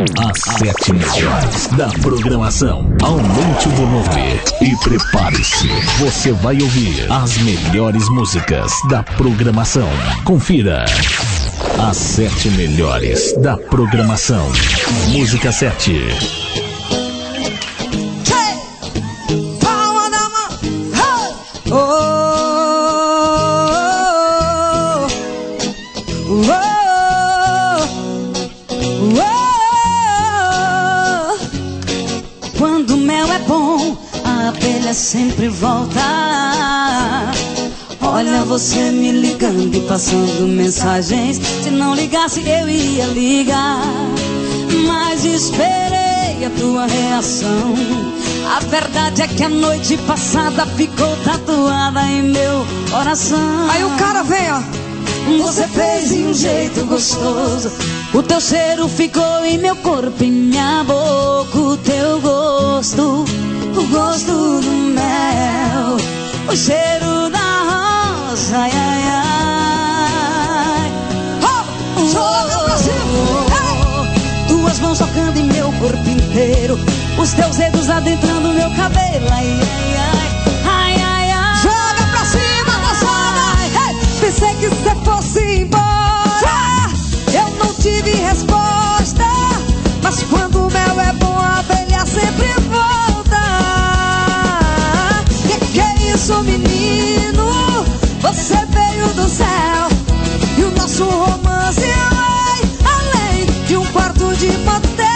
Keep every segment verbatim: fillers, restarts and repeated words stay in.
As sete melhores da programação. Aumente o volume e prepare-se. Você vai ouvir as melhores músicas da programação. Confira. As sete melhores da programação. Música sete. Quando o mel é bom, a abelha sempre volta. Olha você me ligando e passando mensagens. Se não ligasse eu iria ligar, mas esperei a tua reação. A verdade é que a noite passada ficou tatuada em meu coração. Aí o cara vem, ó. Você fez de um jeito gostoso. O teu cheiro ficou em meu corpo, em minha boca. O teu gosto, o gosto do mel, o cheiro da rosa, ai, ai, ai. Oh, oh, oh, oh. Tuas mãos tocando em meu corpo inteiro, os teus dedos adentrando meu cabelo, ai, ai, ai, ai, ai, ai. Joga pra cima, moçada. Hey, pensei que você fosse embora, eu não tive resposta, mas quando o mel é bom, a abelha sempre volta. Que que é isso, menino? Você veio do céu e o nosso romance vai além de um quarto de motel.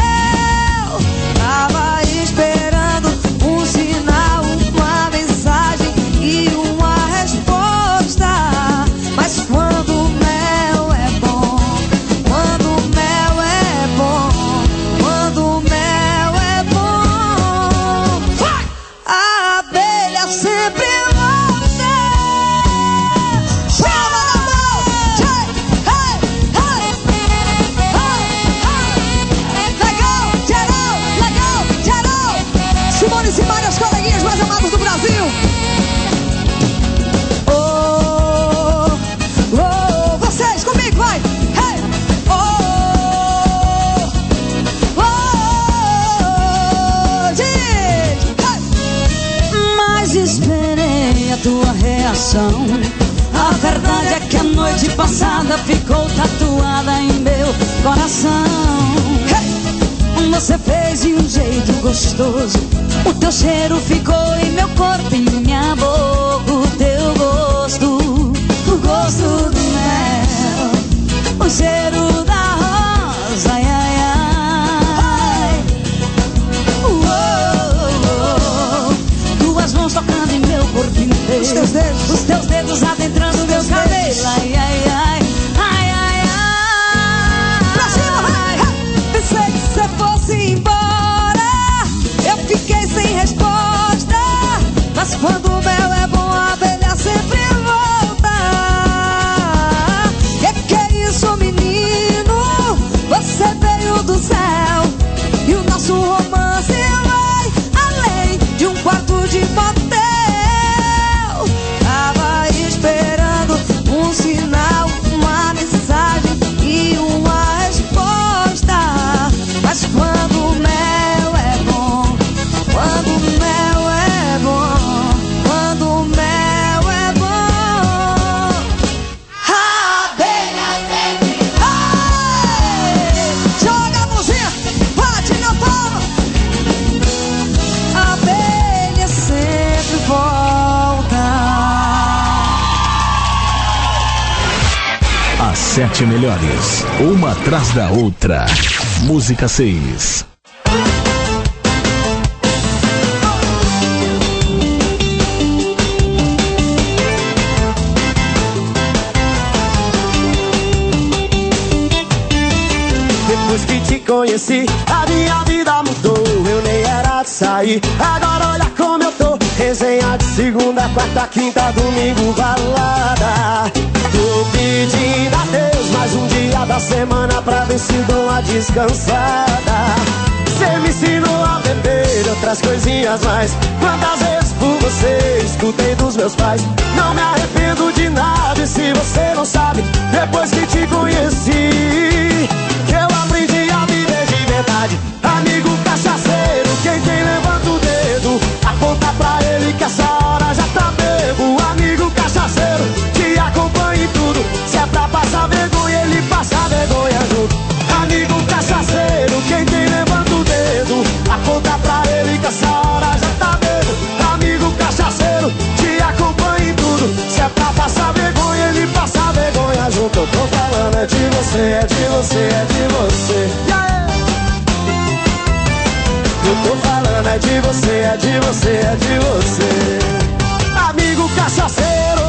Tava esperando um sinal, uma mensagem e uma resposta, mas quando o mel é bom, quando o mel é bom, quando o mel é bom, a abelha sempre volta. Palma na mão, hey, hey, hey, hey, hey. Legal, geral, legal, geral. Simone Simaria, os coleguinhas mais amados do Brasil. Oh, oh, vocês comigo, vai. Hey, oh, oh, gente, hey. Mas esperei a tua reação. A verdade é que a noite passada ficou tatuada em meu coração. Você fez de um jeito gostoso, o teu cheiro ficou em meu corpo, em minha boca. O teu gosto, o gosto do mel, o cheiro da rosa, ai, ai, ai. Uou, tuas mãos tocando em meu corpo inteiro, Os teus dedos, os teus dedos adentrando meu cabelo, ai, ai, ai, ai, ai, ai. pra cima, vai. Hey. Pensei que você fosse embora, eu fiquei sem resposta, mas quando o mel é bom, a abelha sempre volta. Que que é isso, menino? Você veio do céu e o nosso romance vai além de um quarto de motel. Tava esperando um sinal, uma mensagem e uma resposta, mas quando o mel é bom, quando o mel é bom, quando o mel é bom, a abelha sempre vai. Joga a mãozinha, bate na palma. A abelha sempre volta. As sete melhores, uma atrás da outra. Música seis. Depois que te conheci, a minha vida mudou. Eu nem era de sair, agora olha como eu tô. Resenha de segunda, quarta, quinta, domingo, balada. Tô pedindo a Deus mais um dia da semana pra ver se dou uma descansada. Cê me ensinou a beber outras coisinhas mais. Quantas vezes por você escutei dos meus pais. Não me arrependo de nada e se você não sabe, depois que te conheci, eu aprendi a viver de você, é de você, é de você. Eu tô falando é de você, é de você, é de você. Amigo cachaceiro.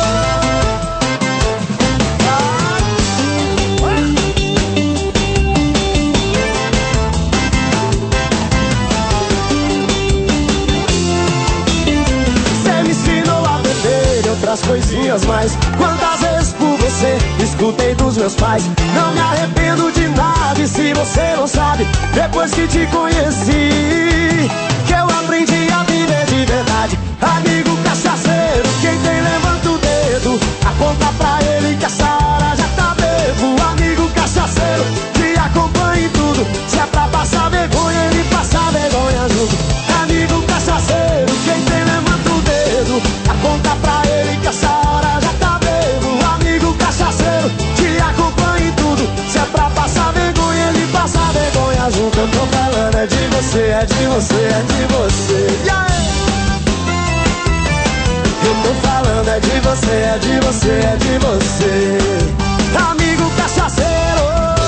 Você me ensinou a beber e outras coisinhas mais. Quantas vezes por você escutei dos meus pais. Não me arrependo de nada e se você não sabe, depois que te conheci, que eu aprendi a viver de verdade. Amigo cachaceiro, quem tem levanta o dedo, aponta pra ele que essa hora já tá bebo. Amigo cachaceiro, te acompanha em tudo. Se é pra passar vergonha, ele passa vergonha junto. Amigo cachaceiro, quem tem levanta o dedo, aponta pra ele que essa hora já tá bebo. Amigo cachaceiro, te acompanha em tudo. Se é pra passar vergonha, ele passa vergonha junto. Eu tô falando é de você, é de você, é de você. Yeah! Eu tô falando é de você, é de você, é de você. Amigo cachaceiro.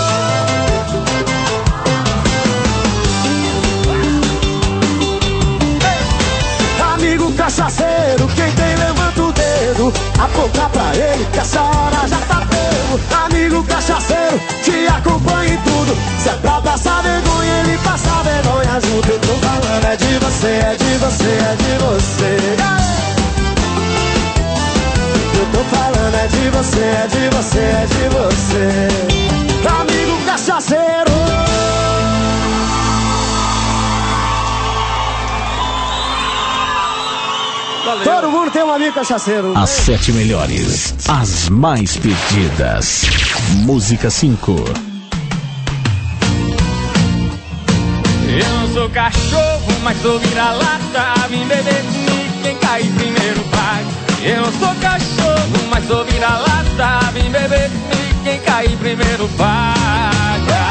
Amigo cachaceiro, quem tem levanta o dedo, aponta pra ele que essa hora já tá bebo. Amigo cachaceiro, te acompanha em tudo. Se é pra passar vergonha, ele passa vergonha junto. Eu tô falando é de você, é de você, é de você. Eu tô falando é de você, é de você, é de você. Amigo cachaceiro. Valeu. Todo mundo tem um amigo cachaceiro. As sete melhores, as mais pedidas. Música cinco. Eu não sou cachorro, mas sou vira-lata. Vim beber comigo, quem cair primeiro paga. Eu não sou cachorro, mas sou vira-lata. Vim beber comigo, quem cair primeiro paga.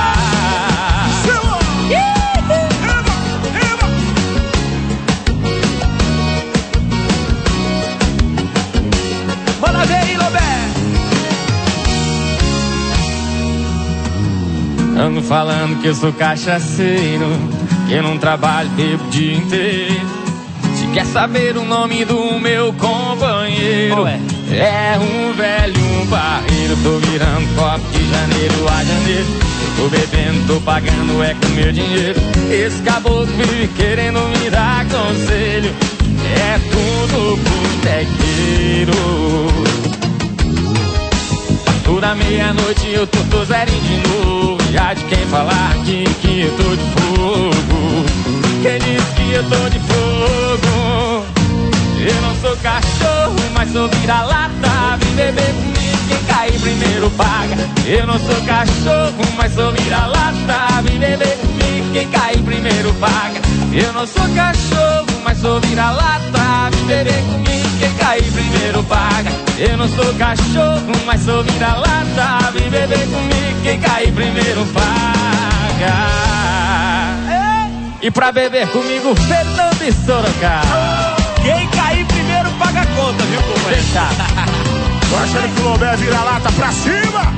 Bora ver aí, Lobé. Ando falando que eu sou cachaceiro, que eu não trabalho, bebo o dia inteiro. Se quer saber o nome do meu companheiro, é? É um velho barreiro. Tô virando copo de janeiro a janeiro. Eu tô bebendo, tô pagando, é com meu dinheiro. Esse caboclo vive querendo me dar conselho. É tudo botequeiro. Toda meia-noite eu tô, tô zerinho de novo. Já de quem falar aqui que eu tô de fogo. Quem disse que eu tô de fogo? Eu não sou cachorro, mas sou vira-lata. Vem beber comigo, quem cair primeiro paga. Eu não sou cachorro, mas sou vira-lata. Vem beber comigo, quem cair primeiro paga. Eu não sou cachorro, mas sou vira-lata. Vem beber comigo, quem cair primeiro paga. Eu não sou cachorro, mas sou vira-lata. Vem beber comigo, quem cair primeiro paga. E pra beber comigo, Fernando e Sorocaba. Quem cair primeiro paga a conta, viu, companheiro? Deixa. Tô achando que o Lobé vira lata pra cima.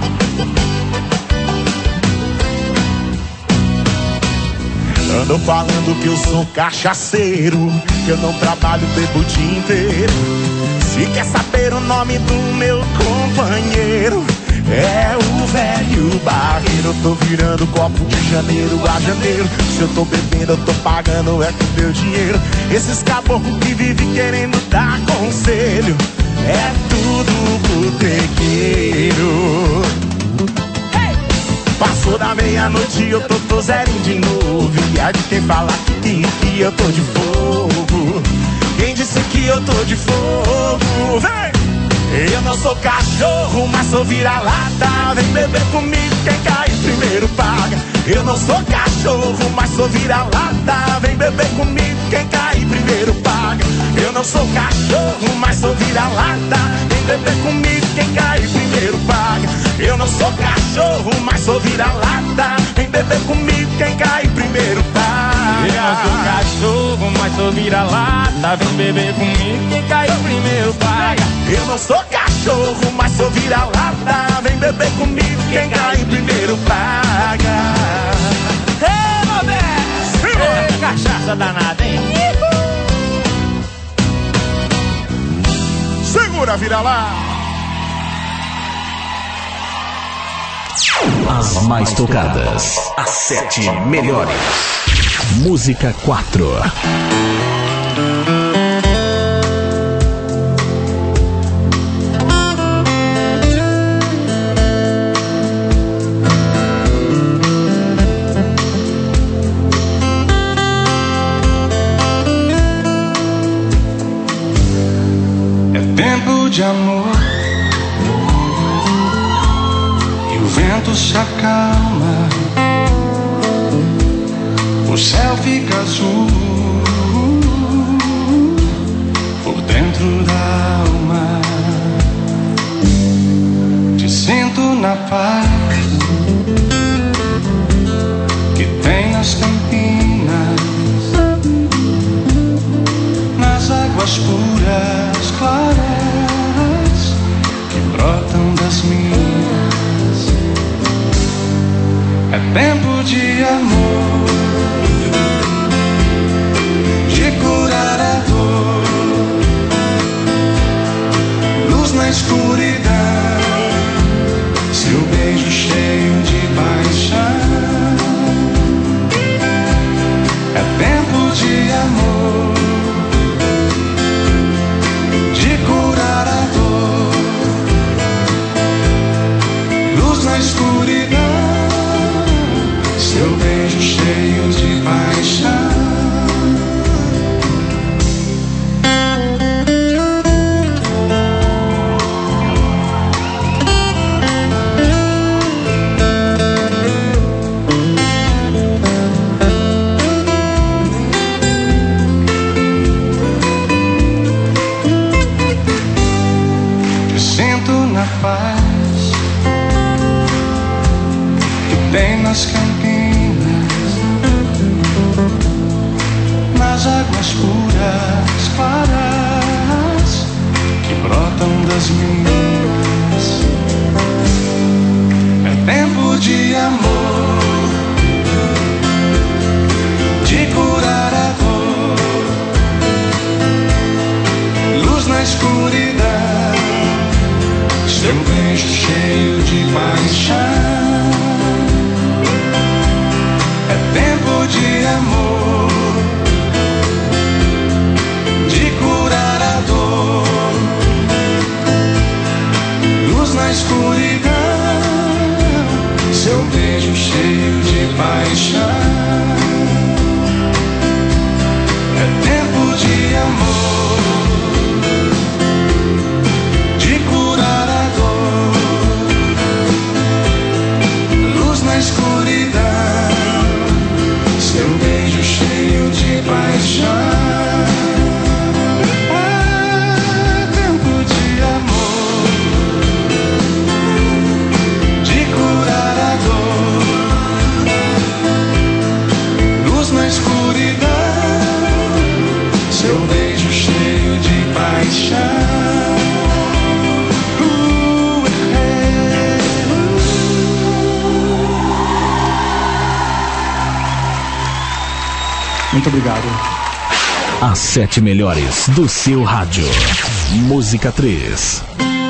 Ando falando que eu sou cachaceiro, que eu não trabalho, bebo o dia inteiro. Se quer saber o nome do meu companheiro, é o velho barreiro. Eu tô virando copo de janeiro a janeiro. Se eu tô bebendo, eu tô pagando, é com meu dinheiro. Esses caboclos que vivem querendo dar conselho, é tudo botequeiro. Hey! Passou da meia-noite, eu tô, tô zerinho de novo. E há de quem falar que, que eu tô de fogo. Quem disse que eu tô de fogo? Vem! Eu não sou cachorro, mas sou vira-lata. Vem beber comigo, quem cair primeiro paga. Eu não sou cachorro, mas sou vira-lata. Vem beber comigo, quem cair primeiro paga. Eu não sou cachorro, mas sou vira-lata. Vem beber comigo, quem cair primeiro paga. Eu não sou cachorro, mas sou vira-lata. Vem beber comigo, quem cair primeiro paga. Eu não sou cachorro, mas sou vira-lata. Vem beber comigo, quem cair primeiro paga. Eu não sou cachorro, mas sou vira-lata. Vem beber comigo, quem cair primeiro paga. Ei, Roberto! É, cachaça danada, hein? Segura, vira lá. As mais tocadas, as sete melhores. Música quatro. De amor, e o vento se acalma, o céu fica azul por dentro da alma. Te sinto na paz que tem nas campinas, nas águas puras, claras brotam das minhas. É tempo de amor, de curar a dor, luz na escuridão, seu beijo cheio de paixão. É tempo de amor, de curar a dor, na escuridão, seu beijo cheio de paixão. Te sinto na paz tem nas campinas, nas águas puras, claras que brotam das minhas. É tempo de amor, de curar a dor, luz na escuridão, seu beijo cheio de paixão. É tempo de amor, de curar a dor, luz na escuridão, seu beijo cheio de paixão. É tempo de amor, de curar a dor, luz na escuridão, seu beijo cheio de paixão. É tempo de amor, de curar a dor, luz na escuridão, seu beijo cheio de paixão. Muito obrigado. As sete melhores do seu rádio. Música três.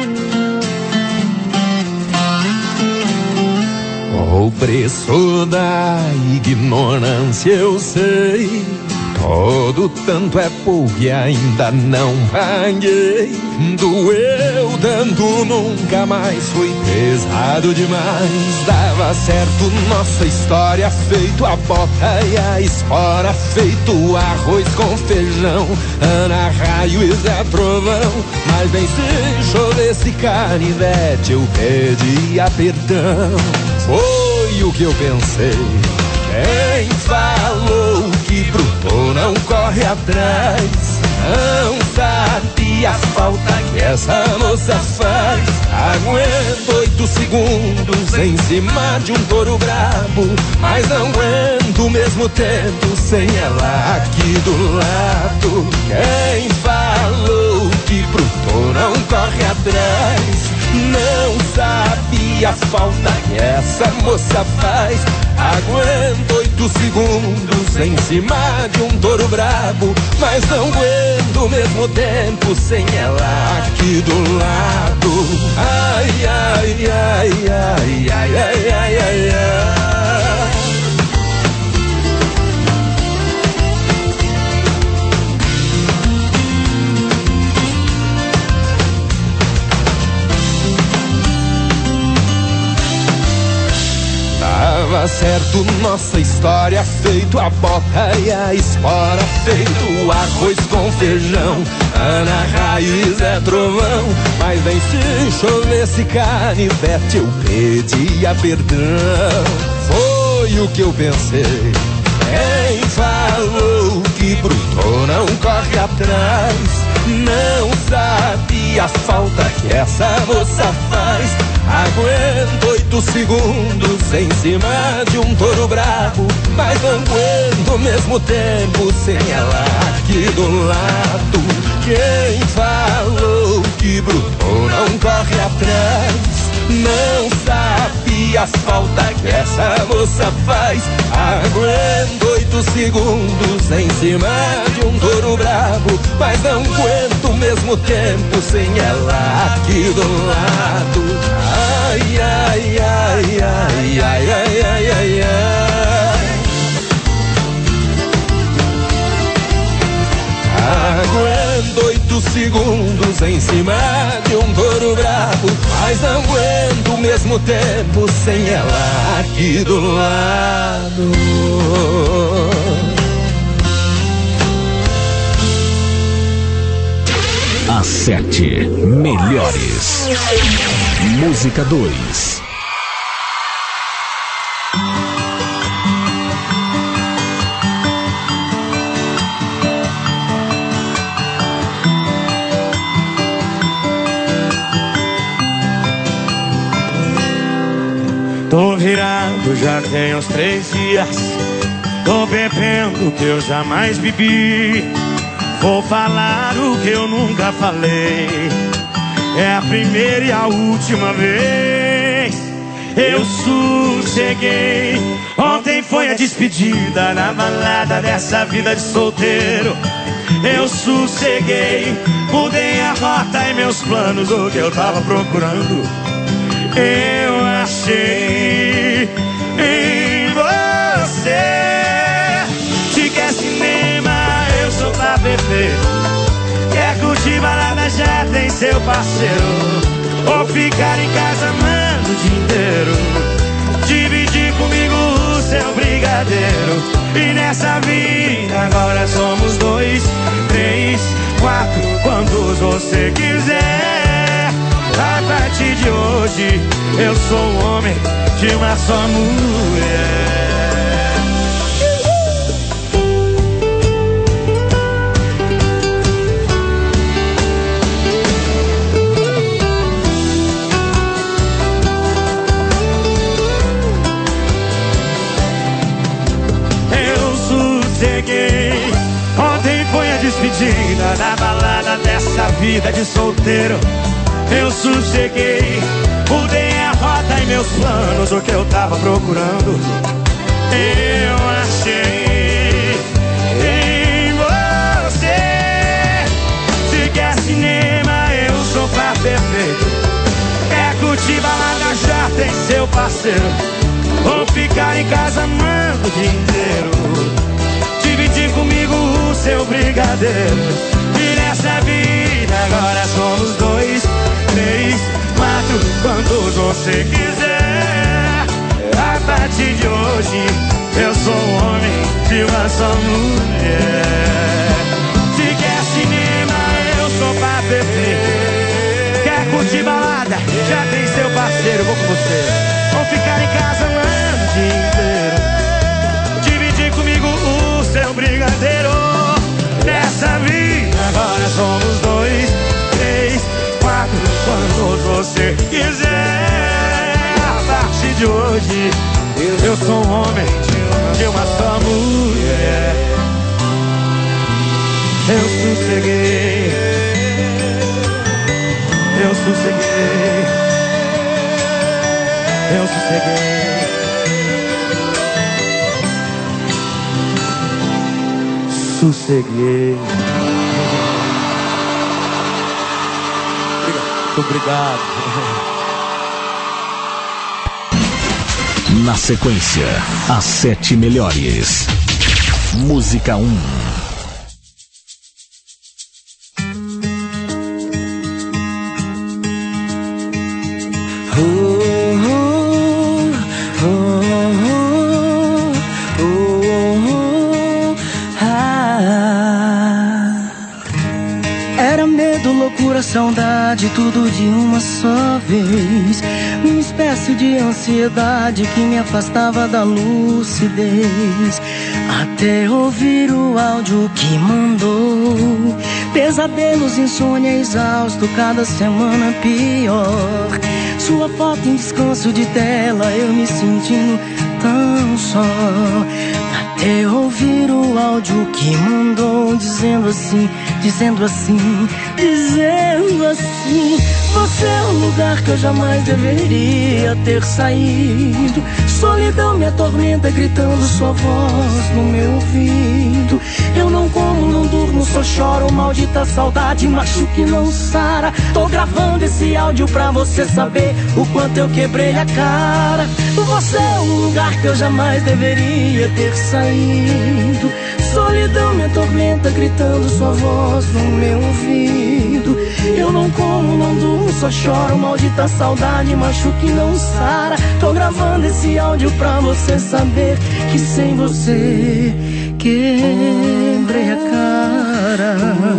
O preço da ignorância eu sei. Todo tanto é pouco e ainda não paguei. Doeu tanto, nunca mais foi pesado demais. Dava certo nossa história, feito a bota e a espora, feito arroz com feijão, Ana Raio e Zé Trovão. Mas bem se chovesse canivete, eu pedia perdão. Foi o que eu pensei. Quem falou que bruto não corre atrás, não sabe a falta que essa moça faz. Aguento oito segundos em cima de um touro brabo, mas não aguento o mesmo tempo sem ela aqui do lado. Quem falou que bruto bruto não corre atrás. Não sabe a falta que essa moça faz. Aguento oito segundos em cima de um touro brabo, mas não aguento o mesmo tempo sem ela aqui do lado. Ai, ai, ai, ai, ai, ai, ai, ai, ai. Tava certo, nossa história, feito a bota e a espora, feito o arroz com feijão, Ana Raiz é trovão. Mas vem se chovesse canivete, eu pedia perdão. Foi o que eu pensei. Quem falou que bruto não corre atrás não sabe a falta que essa moça faz. Aguento oito segundos em cima de um touro brabo, mas não aguento ao mesmo tempo sem ela aqui do lado. Quem falou que bruto não corre atrás não sabe a falta que essa moça faz. Aguento oito segundos em cima de um touro brabo, mas não aguento ao mesmo tempo sem ela aqui do lado. Ai, ai, ai, ai, ai, ai, ai, ai, ai. Aguento oito segundos em cima de um touro brabo, mas não aguento ao mesmo tempo sem ela aqui do lado. As sete melhores. Música dois. Tô virado já tem uns três dias, tô bebendo o que eu jamais bebi. Vou falar o que eu nunca falei, é a primeira e a última vez. Eu sosseguei, ontem foi a despedida na balada dessa vida de solteiro. Eu sosseguei, mudei a rota e meus planos, o que eu tava procurando eu achei em você. Se quer cinema, eu sou pra beber. Quer curtir balada, já tem seu parceiro. Ou ficar em casa amando o dia inteiro. Dividir comigo o seu brigadeiro. E nessa vida agora somos dois, três, quatro, quantos você quiser. A partir de hoje eu sou um homem de uma só mulher. Eu sosseguei, ontem foi a despedida da balada dessa vida de solteiro. Eu sosseguei, mudei a rota e meus planos, o que eu tava procurando eu achei em você. Se quer cinema, eu sou pra perfeito. Quer curtir balada, já tem seu parceiro. Ou ficar em casa amando o dia inteiro. Dividir comigo o seu brigadeiro. E nessa vida agora somos dois, três, quatro, quantos você quiser. A partir de hoje eu sou um homem de uma só mulher. Se quer cinema, eu sou pra beber. Quer curtir balada, já tem seu parceiro, vou com você. Ou ficar em casa amando o dia inteiro. Dividir comigo o seu brigadeiro. Nessa vida agora somos dois, três, quatro, quantos você quiser. A partir de hoje eu sou um homem de uma só mulher. Eu sosseguei, sosseguei, eu sosseguei, sosseguei. Muito obrigado. Na sequência, as sete melhores. Música um. Era medo, loucura, saudade, tudo de uma só vez. Uma espécie de ansiedade que me afastava da lucidez. Até ouvir o áudio que mandou. Pesadelos, insônia, exausto, cada semana pior. Sua foto em descanso de tela, eu me sentindo tão só. Até ouvir o áudio que mandou, dizendo assim, dizendo assim, dizendo assim: você é um lugar que eu jamais deveria ter saído. Solidão me atormenta, gritando sua voz no meu ouvido. Eu não como, não durmo, só choro, maldita saudade, machuca e não sara. Tô gravando esse áudio pra você saber o quanto eu quebrei a cara. Você é um lugar que eu jamais deveria ter saído. Solidão me atormenta, gritando sua voz no meu ouvido. Eu não como, não durmo, só choro, maldita saudade, machuca e não sara. Tô gravando esse áudio pra você saber que sem você quebrei a cara.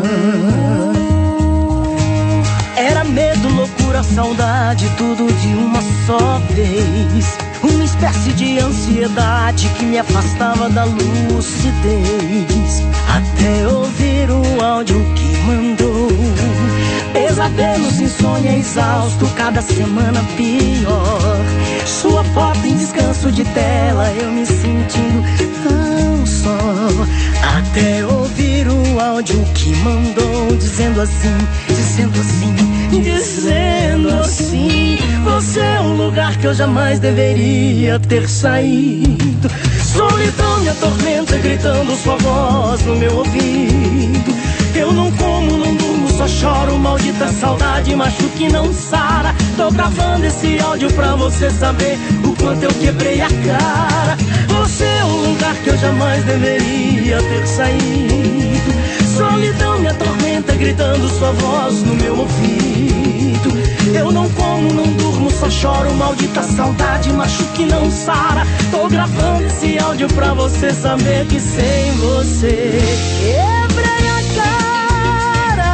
Era medo, loucura, saudade, tudo de uma só vez. Uma espécie de ansiedade que me afastava da lucidez. Até ouvir o áudio que mandou. Pesadelos, insônia, exausto, cada semana pior. Sua foto em descanso de tela, eu me sentindo tão só. Até ouvir o áudio que mandou, dizendo assim, dizendo assim, dizendo assim: você é um lugar que eu jamais deveria ter saído. Solidão me atormenta, gritando sua voz no meu ouvido. Eu não como, não durmo, só choro, maldita saudade, machuca e não sara. Tô gravando esse áudio pra você saber o quanto eu quebrei a cara. Você é um lugar que eu jamais deveria ter saído. Solidão me atormenta, gritando sua voz no meu ouvido. Eu não como, não durmo, só choro, maldita saudade, machuca e não sara. Tô gravando esse áudio pra você saber que sem você quebrei a cara.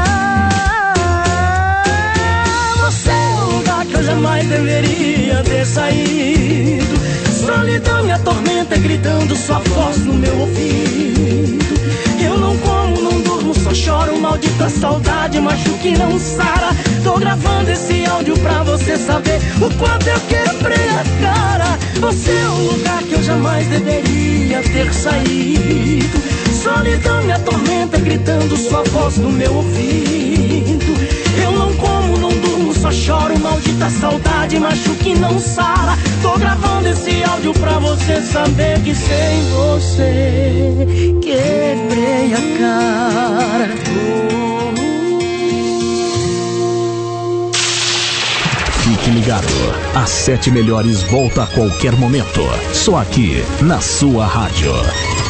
Você é um lugar que eu jamais deveria ter saído. Solidão me atormenta, gritando sua voz no meu ouvido. Eu não como, não durmo, só choro, maldita saudade, machuca e não sara. Tô gravando esse áudio pra você saber o quanto eu quebrei a cara. Você é um lugar que eu jamais deveria ter saído. Solidão me atormenta, gritando sua voz no meu ouvido. Eu não como, não durmo, só choro, maldita saudade, machuca e não sara. Tô gravando esse áudio pra você saber que sem você quebrei a cara. Fique ligado, as sete melhores volta a qualquer momento, só aqui na sua rádio.